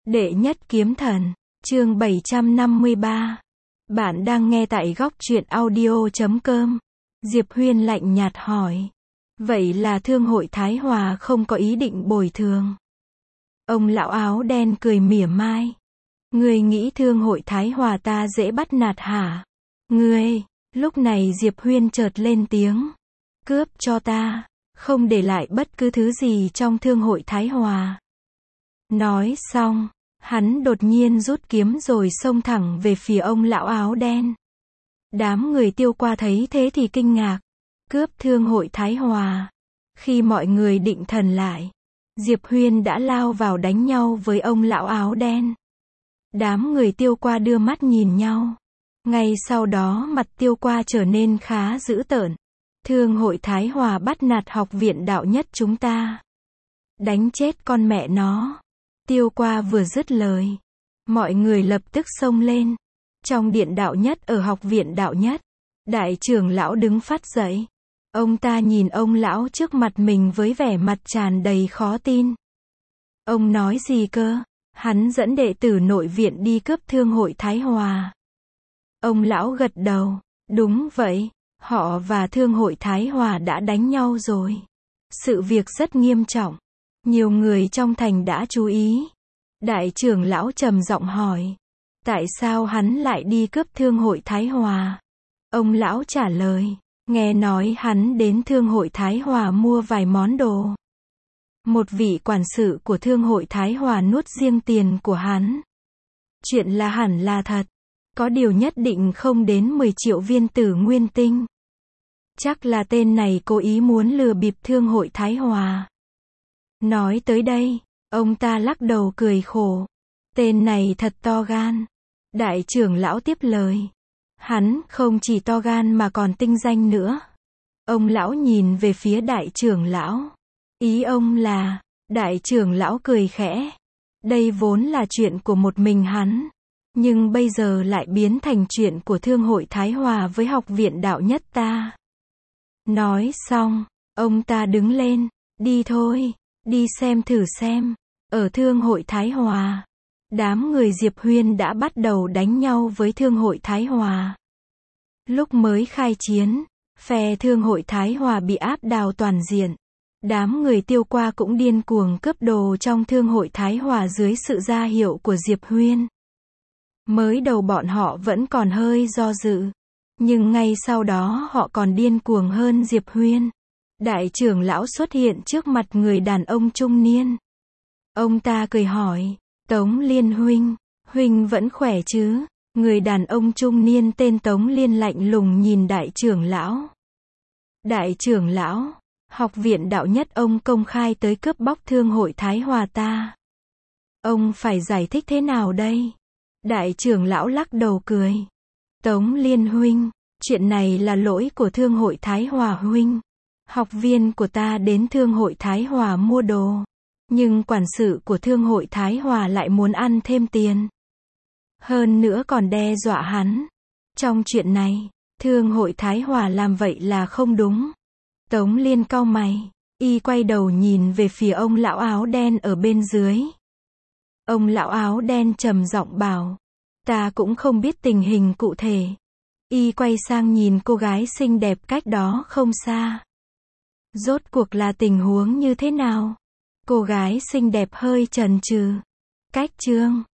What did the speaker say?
Đệ nhất kiếm thần, chương 753. Bạn đang nghe tại góc truyện audio.com. Diệp Huyên lạnh nhạt hỏi. Vậy là thương hội Thái Hòa không có ý định bồi thường? Ông lão áo đen cười mỉa mai. Ngươi nghĩ thương hội Thái Hòa ta dễ bắt nạt hả? Ngươi, lúc này Diệp Huyên chợt lên tiếng. Cướp cho ta, không để lại bất cứ thứ gì trong thương hội Thái Hòa. Nói xong, hắn đột nhiên rút kiếm rồi xông thẳng về phía ông lão áo đen. Đám người Tiêu Qua thấy thế thì kinh ngạc. Cướp thương hội Thái Hòa. Khi mọi người định thần lại, Diệp Huyên đã lao vào đánh nhau với ông lão áo đen. Đám người Tiêu Qua đưa mắt nhìn nhau. Ngay sau đó mặt Tiêu Qua trở nên khá dữ tợn. Thương hội Thái Hòa bắt nạt học viện đạo nhất chúng ta. Đánh chết con mẹ nó. Tiêu Qua vừa dứt lời, mọi người lập tức xông lên. Trong điện đạo nhất ở học viện đạo nhất, đại trưởng lão đứng phát dậy. Ông ta nhìn ông lão trước mặt mình với vẻ mặt tràn đầy khó tin. Ông nói gì cơ? Hắn dẫn đệ tử nội viện đi cướp thương hội Thái Hòa. Ông lão gật đầu. Đúng vậy, họ và thương hội Thái Hòa đã đánh nhau rồi. Sự việc rất nghiêm trọng. Nhiều người trong thành đã chú ý. Đại trưởng lão trầm giọng hỏi. Tại sao hắn lại đi cướp thương hội Thái Hòa? Ông lão trả lời. Nghe nói hắn đến thương hội Thái Hòa mua vài món đồ. Một vị quản sự của thương hội Thái Hòa nuốt riêng tiền của hắn. Chuyện là hẳn là thật. Có điều nhất định không đến 10 triệu viên tử nguyên tinh. Chắc là tên này cố ý muốn lừa bịp thương hội Thái Hòa. Nói tới đây, ông ta lắc đầu cười khổ. Tên này thật to gan. Đại trưởng lão tiếp lời. Hắn không chỉ to gan mà còn tinh danh nữa. Ông lão nhìn về phía đại trưởng lão. Ý ông là, đại trưởng lão cười khẽ. Đây vốn là chuyện của một mình hắn. Nhưng bây giờ lại biến thành chuyện của thương hội Thái Hòa với học viện đạo nhất ta. Nói xong, ông ta đứng lên. Đi thôi, đi xem thử xem. Ở thương hội Thái Hòa, đám người Diệp Huyên đã bắt đầu đánh nhau với thương hội Thái Hòa. Lúc mới khai chiến, phe thương hội Thái Hòa bị áp đảo toàn diện. Đám người Tiêu Qua cũng điên cuồng cướp đồ trong thương hội Thái Hòa dưới sự ra hiệu của Diệp Huyên. Mới đầu bọn họ vẫn còn hơi do dự. Nhưng ngay sau đó họ còn điên cuồng hơn Diệp Huyên. Đại trưởng lão xuất hiện trước mặt người đàn ông trung niên. Ông ta cười hỏi. Tống Liên huynh, huynh vẫn khỏe chứ? Người đàn ông trung niên tên Tống Liên lạnh lùng nhìn đại trưởng lão. Đại trưởng lão, học viện đạo nhất ông công khai tới cướp bóc thương hội Thái Hòa ta. Ông phải giải thích thế nào đây? Đại trưởng lão lắc đầu cười. Tống Liên huynh, chuyện này là lỗi của thương hội Thái Hòa huynh. Học viên của ta đến thương hội Thái Hòa mua đồ. Nhưng quản sự của thương hội Thái Hòa lại muốn ăn thêm tiền. Hơn nữa còn đe dọa hắn. Trong chuyện này, thương hội Thái Hòa làm vậy là không đúng. Tống Liên cau mày, y quay đầu nhìn về phía ông lão áo đen ở bên dưới. Ông lão áo đen trầm giọng bảo, ta cũng không biết tình hình cụ thể. Y quay sang nhìn cô gái xinh đẹp cách đó không xa. Rốt cuộc là tình huống như thế nào? Cô gái xinh đẹp hơi chần chừ. Cách chương